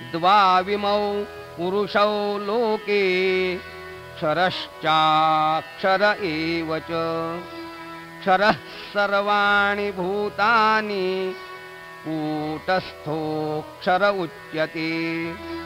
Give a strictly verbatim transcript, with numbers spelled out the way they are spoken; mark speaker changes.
Speaker 1: द्वाविमौ पुरुषौ लोके क्षरश्चाक्षर एव च क्षरः सर्वाणि भूतानि कूटस्थोऽक्षर उच्यते।